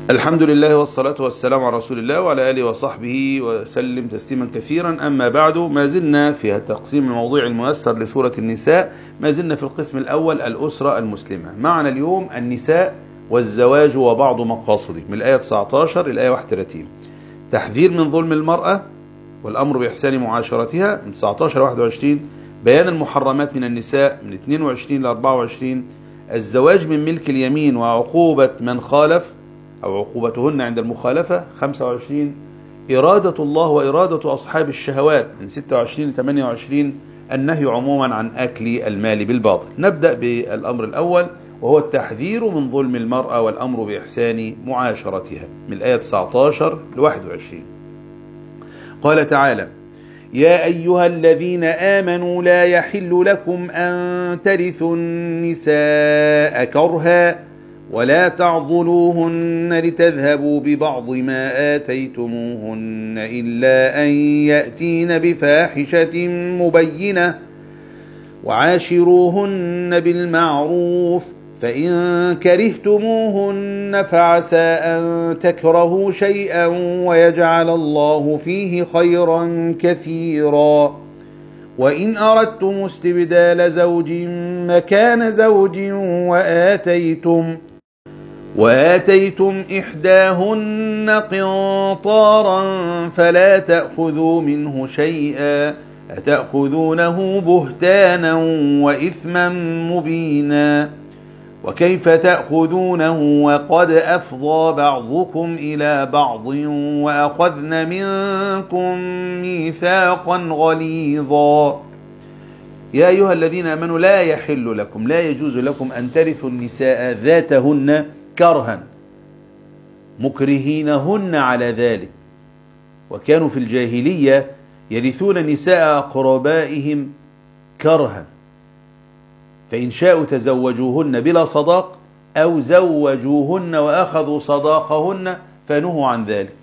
الحمد لله والصلاة والسلام على رسول الله وعلى آله وصحبه وسلم تسليما كثيرا. أما بعد، ما زلنا في التقسيم الموضوعي الميسر لسورة النساء، ما زلنا في القسم الأول الأسرة المسلمة. معنا اليوم النساء والزواج وبعض مقاصده، من الآية 19 إلى الآية 31. تحذير من ظلم المرأة والأمر بإحسان معاشرتها من 19 إلى 21. بيان المحرمات من النساء من 22 إلى 24. الزواج من ملك اليمين وعقوبة من خالف أو عقوبتهن عند المخالفة 25. إرادة الله وإرادة أصحاب الشهوات من 26 ل 28. النهي عموما عن أكل المال بالباطل. نبدأ بالأمر الأول، وهو التحذير من ظلم المرأة والأمر بإحسان معاشرتها من الآية 19 ل 21. قال تعالى: يا أيها الذين آمنوا لا يحل لكم أن ترثوا النساء كرها ولا تعضلوهن لتذهبوا ببعض ما آتيتموهن إلا أن يأتين بفاحشة مبينة وعاشروهن بالمعروف فإن كرهتموهن فعسى أن تكرهوا شيئا ويجعل الله فيه خيرا كثيرا وإن أردتم استبدال زوج مكان زوج وآتيتم إحداهن قنطارا فلا تأخذوا منه شيئا أتأخذونه بهتانا وإثما مبينا وكيف تأخذونه وقد أفضى بعضكم إلى بعض وأخذن منكم ميثاقا غليظا. يا أيها الذين آمنوا لا يحل لكم، لا يجوز لكم أن ترثوا النساء ذاتهن كرها مكرهينهن على ذلك، وكانوا في الجاهلية يرثون نساء أقربائهم كرها، فإن شاءوا تزوجوهن بلا صداق أو زوجوهن وأخذوا صداقهن فنهوا عن ذلك.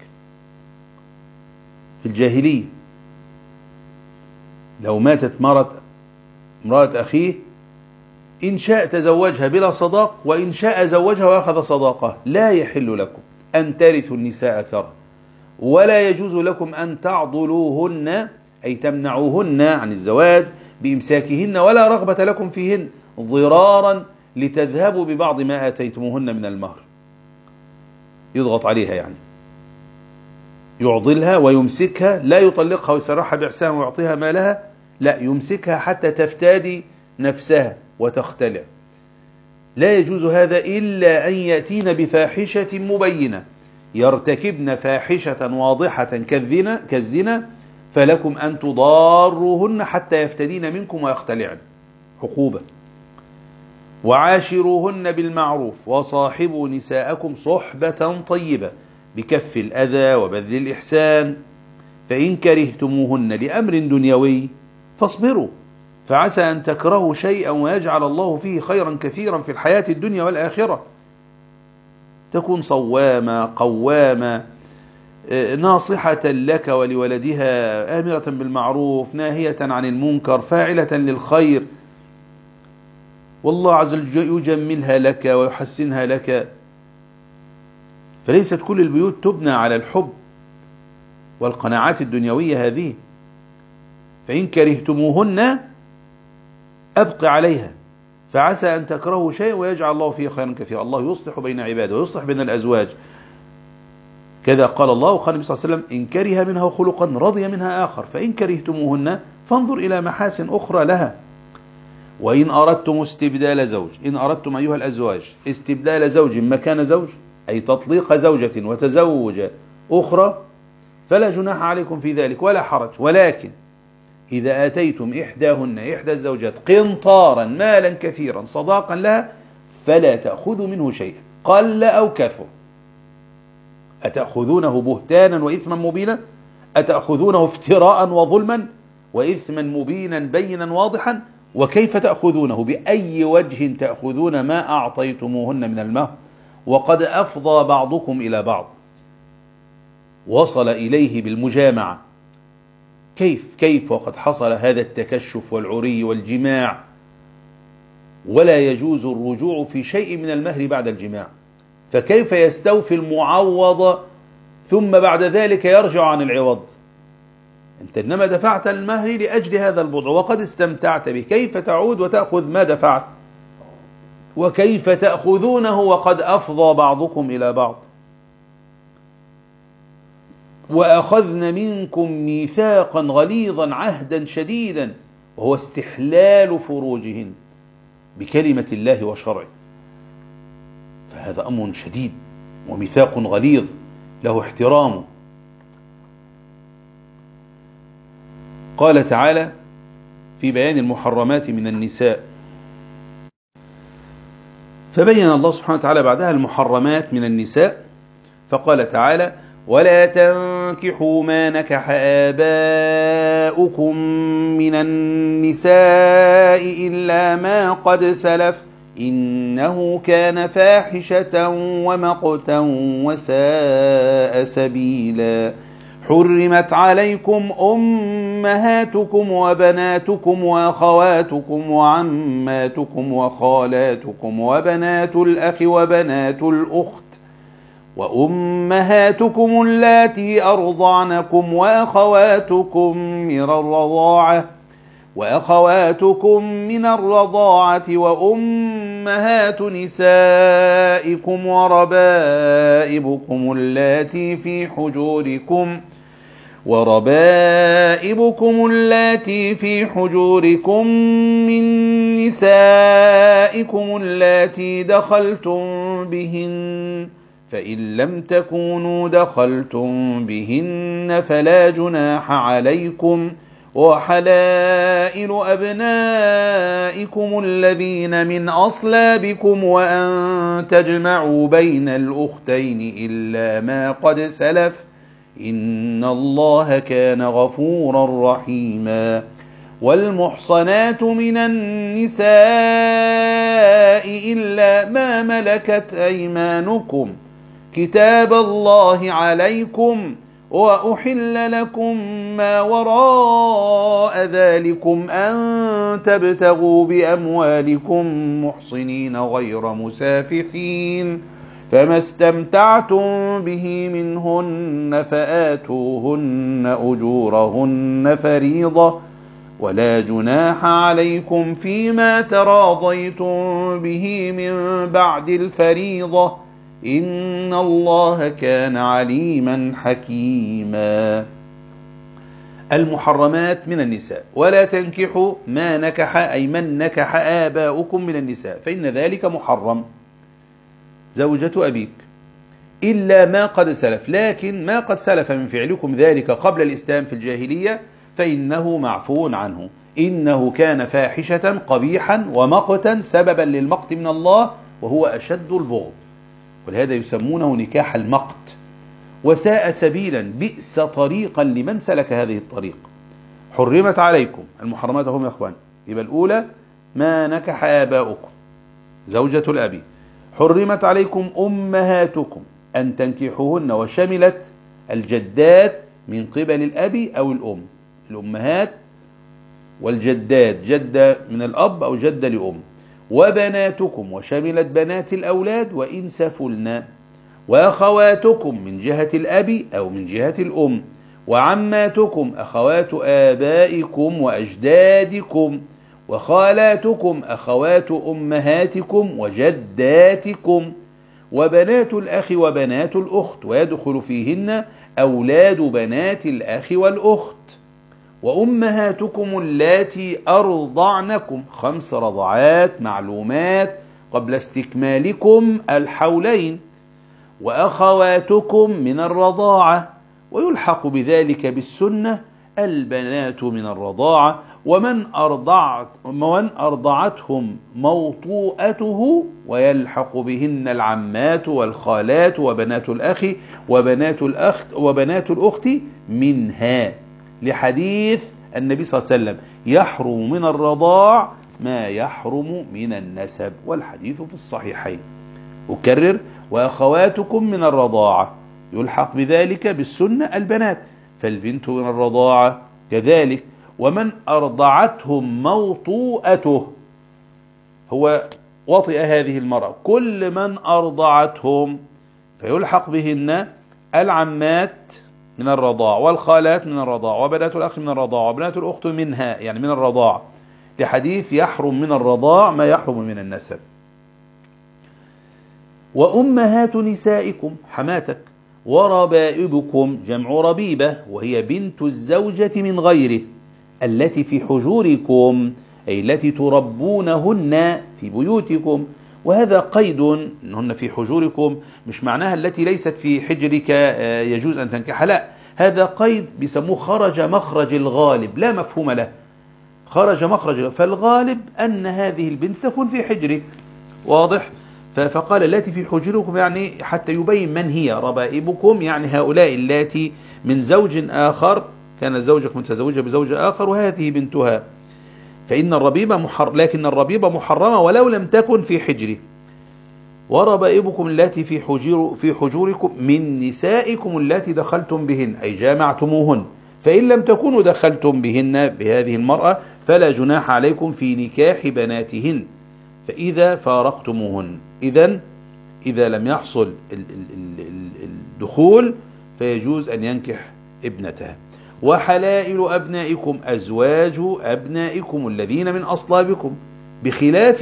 في الجاهلية لو ماتت امرأة أخيه، إن شاء تزوجها بلا صداق وإن شاء زوجها وأخذ صداقها. لا يحل لكم أن ترثوا النساء كرها، ولا يجوز لكم أن تعضلوهن أي تمنعوهن عن الزواج بإمساكهن ولا رغبة لكم فيهن ضرارا لتذهبوا ببعض ما آتيتموهن من المهر. يضغط عليها، يعني يعضلها ويمسكها، لا يطلقها ويسرحها بإحسان ويعطيها مالها، لا، يمسكها حتى تفتدي نفسها وتختلع. لا يجوز هذا إلا أن يأتين بفاحشة مبينة، يرتكبن فاحشة واضحة كالزنا، فلكم أن تضاروهن حتى يفتدين منكم ويختلعن، عقوبة. وعاشروهن بالمعروف وصاحبوا نساءكم صحبة طيبة بكف الأذى وبذل الإحسان فإن كرهتموهن لأمر دنيوي فاصبروا فعسى أن تكرهوا شيئا ويجعل الله فيه خيرا كثيرا في الحياة الدنيا والآخرة. تكون صوامة قوامة ناصحة لك ولولدها، آمرة بالمعروف ناهية عن المنكر، فاعلة للخير، والله عز وجل يجملها لك ويحسنها لك. فليست كل البيوت تبنى على الحب والقناعات الدنيوية هذه. فإن كرهتموهن أبق عليها فعسى أن تكرهوا شيئا ويجعل الله فيه خيرا كثيرا. الله يصلح بين عباده ويصلح بين الأزواج، كذا قال الله. وقال النبي صلى الله عليه وسلم: إن كره منها خلقا رضي منها آخر فإن كرهتموهن فانظر إلى محاسن أخرى لها. وإن أردتم استبدال زوج، إن أردتم أيها الأزواج استبدال زوج مكان زوج أي تطليق زوجة وتزوج أخرى فلا جناح عليكم في ذلك ولا حرج، ولكن إذا آتيتم إحدى الزوجات قنطارا مالا كثيرا صداقا لها فلا تأخذوا منه شيئا قل أو كثر. أتأخذونه بهتانا وإثما مبينا، أتأخذونه افتراء وظلما وإثما مبينا بينا واضحا. وكيف تأخذونه؟ بأي وجه تأخذون ما أعطيتموهن من المهر وقد أفضى بعضكم إلى بعض، وصل إليه بالمجامعة. كيف وقد حصل هذا التكشف والعري والجماع، ولا يجوز الرجوع في شيء من المهر بعد الجماع. فكيف يستوفي المعوض ثم بعد ذلك يرجع عن العوض؟ أنت إنما دفعت المهر لأجل هذا البضع وقد استمتعت به، كيف تعود وتأخذ ما دفعت؟ وكيف تأخذونه وقد أفضى بعضكم إلى بعض؟ وأخذن منكم ميثاقا غليظا عهدا شديدا، وهو استحلال فروجهن بكلمة الله وشرعه. فهذا أمر شديد وميثاق غليظ له احترامه. قال تعالى في بيان المحرمات من النساء، فبين الله سبحانه وتعالى بعدها المحرمات من النساء، فقال تعالى: ولا تنكحوا ما نكح آباؤكم من النساء إلا ما قد سلف إنه كان فاحشة ومقتا وساء سبيلا. حرمت عليكم أمهاتكم وبناتكم وأخواتكم وعماتكم وخالاتكم وبنات الأخ وبنات الأخت وأمهاتكم اللاتي أرضعنكم وأخواتكم من الرضاعة وأمهات نسائكم وربائبكم اللاتي في حجوركم من نسائكم اللاتي دخلتم بهن، فإن لم تكونوا دخلتم بهن فلا جناح عليكم، وحلائل أبنائكم الذين من أصلابكم وأن تجمعوا بين الأختين إلا ما قد سلف إن الله كان غفورا رحيما. والمحصنات من النساء إلا ما ملكت أيمانكم كتاب الله عليكم، وأحل لكم ما وراء ذلكم أن تبتغوا بأموالكم محصنين غير مسافحين، فما استمتعتم به منهن فآتوهن أجورهن فريضة، ولا جناح عليكم فيما تراضيتم به من بعد الفريضة إن الله كان عليما حكيما. المحرمات من النساء: ولا تنكحوا ما نكح، أي من نكح آباؤكم من النساء، فإن ذلك محرم، زوجة أبيك، إلا ما قد سلف، لكن ما قد سلف من فعلكم ذلك قبل الإسلام في الجاهلية فإنه معفو عنه، إنه كان فاحشة قبيحا ومقتا، سببا للمقت من الله وهو أشد البغض، ولهذا يسمونه نكاح المقت. وساء سبيلا، بئس طريقا لمن سلك هذه الطريق. حرمت عليكم، المحرمات هم يا أخوان، يبقى الأولى ما نكح آباؤكم، زوجة الأبي. حرمت عليكم أمهاتكم، أن تنكحوهن، وشملت الجدات من قبل الأب أو الأم، الأمهات والجدات، جدة من الأب أو جدة لأم. وبناتكم، وشملت بنات الأولاد وإن سفلنا. وأخواتكم من جهة الأب أو من جهة الأم. وعماتكم، أخوات آبائكم وأجدادكم. وخالاتكم، أخوات أمهاتكم وجداتكم. وبنات الأخ وبنات الأخت، ويدخل فيهن أولاد بنات الأخ والأخت. وأمهاتكم اللاتي أرضعنكم، 5 رضعات معلومات قبل استكمالكم الحولين. وأخواتكم من الرضاعة، ويلحق بذلك بالسنة البنات من الرضاعة، ومن أرضعتهم موطوءته، ويلحق بهن العمات والخالات وبنات الأخ وبنات الأخت منها، لحديث النبي صلى الله عليه وسلم: يحرم من الرضاع ما يحرم من النسب، والحديث في الصحيحين. أكرر: وأخواتكم من الرضاعة، يلحق بذلك بالسنة البنات، فالبنت من الرضاعة كذلك. ومن أرضعتهم موطوءته، هو وطئ هذه المرأة كل من أرضعتهم، فيلحق بهن العمات من الرضاع والخالات من الرضاع وبنات الأخ من الرضاع وبنات الأخت منها، يعني من الرضاع، لحديث يحرم من الرضاع ما يحرم من النسب. وأمهات نسائكم، حماتك، وربائبكم، جمع ربيبة وهي بنت الزوجة من غيره، التي في حجوركم أي التي تربونهن في بيوتكم. وهذا قيد، إنهن في حجوركم مش معناها التي ليست في حجرك يجوز أن تنكح، لا، هذا قيد بيسموه خرج مخرج الغالب، لا مفهوم له، خرج مخرج، فالغالب أن هذه البنت تكون في حجرك، واضح؟ فقال التي في حجركم يعني حتى يبين من هي. ربائبكم يعني هؤلاء اللاتي من زوج آخر، كان زوجك متزوجة بزوج آخر وهذه بنتها، فإن الربيبة لكن الربيبة محرمة ولو لم تكن في حجره. وربائبكم التي في حجوركم من نسائكم التي دخلتم بهن أي جامعتموهن، فإن لم تكونوا دخلتم بهن بهذه المرأة فلا جناح عليكم في نكاح بناتهن فإذا فارقتموهن. إذا لم يحصل الدخول فيجوز أن ينكح ابنتها. وحلائل أبنائكم أزواج أبنائكم الذين من أصلابكم بخلاف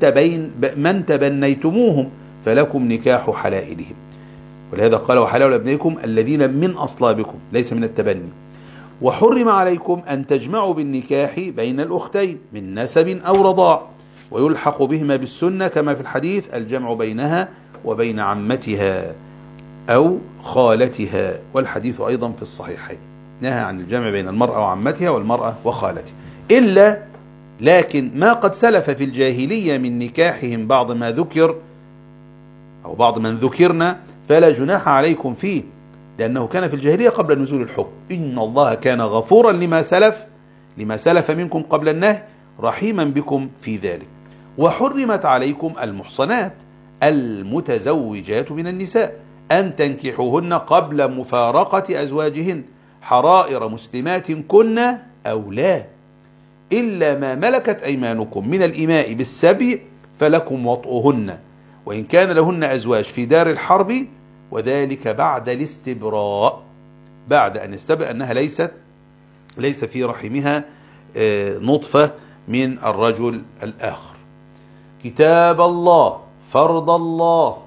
من تبنيتموهم فلكم نكاح حلائلهم. ولهذا قال وحلائل أبنائكم الذين من أصلابكم، ليس من التبني. وحرم عليكم أن تجمعوا بالنكاح بين الأختين من نسب أو رضاع، ويلحق بهما بالسنة كما في الحديث الجمع بينها وبين عمتها أو خالتها، والحديث أيضا في الصحيحين نهى عن الجمع بين المرأة وعمتها والمرأة وخالتها، لكن ما قد سلف في الجاهلية من نكاحهم بعض ما ذكر أو بعض من ذكرنا فلا جناح عليكم فيه، لأنه كان في الجاهلية قبل نزول الحكم. إن الله كان غفورا لما سلف منكم قبل النهي رحيما بكم في ذلك. وحرمت عليكم المحصنات المتزوجات من النساء أن تنكحوهن قبل مفارقة أزواجهن حرائر مسلمات كن أو لا، إلا ما ملكت أيمانكم من الإماء بالسبي فلكم وطئهن، وإن كان لهن أزواج في دار الحرب، وذلك بعد الاستبراء، بعد أن يستبرأ أنها ليس في رحمها نطفة من الرجل الآخر. كتاب الله، فرض الله،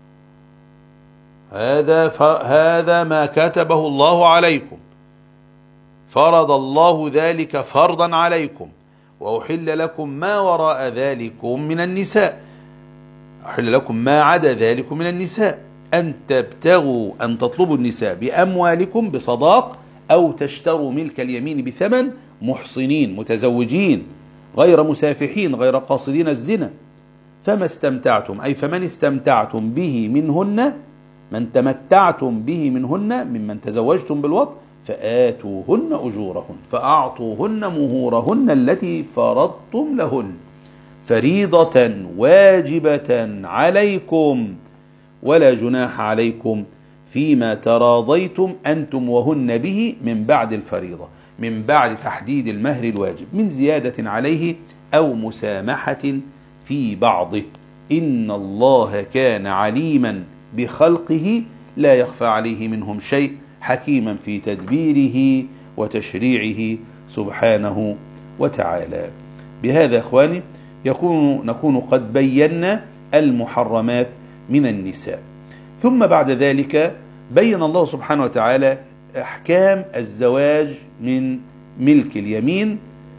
هذا ما كتبه الله عليكم، فرض الله ذلك فرضا عليكم، وأحل لكم ما وراء ذلكم من النساء، أحل لكم ما عدا ذلكم من النساء، أن تطلبوا النساء بأموالكم بصداق أو تشتروا ملك اليمين بثمن، محصنين متزوجين غير مسافحين غير قاصدين الزنا، فمن استمتعتم به منهن، من تمتعتم به منهن ممن تزوجتم بالوطء فآتوهن أجورهن فأعطوهن مهورهن التي فرضتم لهن فريضة واجبة عليكم، ولا جناح عليكم فيما تراضيتم أنتم وهن به من بعد الفريضة، من بعد تحديد المهر الواجب، من زيادة عليه أو مسامحة في بعضه. إن الله كان عليما بخلقه لا يخفى عليه منهم شيء، حكيما في تدبيره وتشريعه سبحانه وتعالى. بهذا إخواني نكون قد بينا المحرمات من النساء. ثم بعد ذلك بين الله سبحانه وتعالى أحكام الزواج من ملك اليمين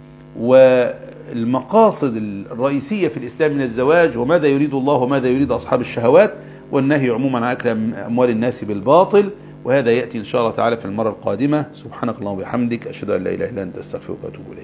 والمقاصد الرئيسية في الإسلام من الزواج، وماذا يريد الله وماذا يريد أصحاب الشهوات، والنهي عموما عن أكل أموال الناس بالباطل. وهذا يأتي إن شاء الله تعالى في المرة القادمة. سبحانك اللهم وبحمدك، أشهد أن لا إله إلا أنت، أستغفرك وأتوب إليك.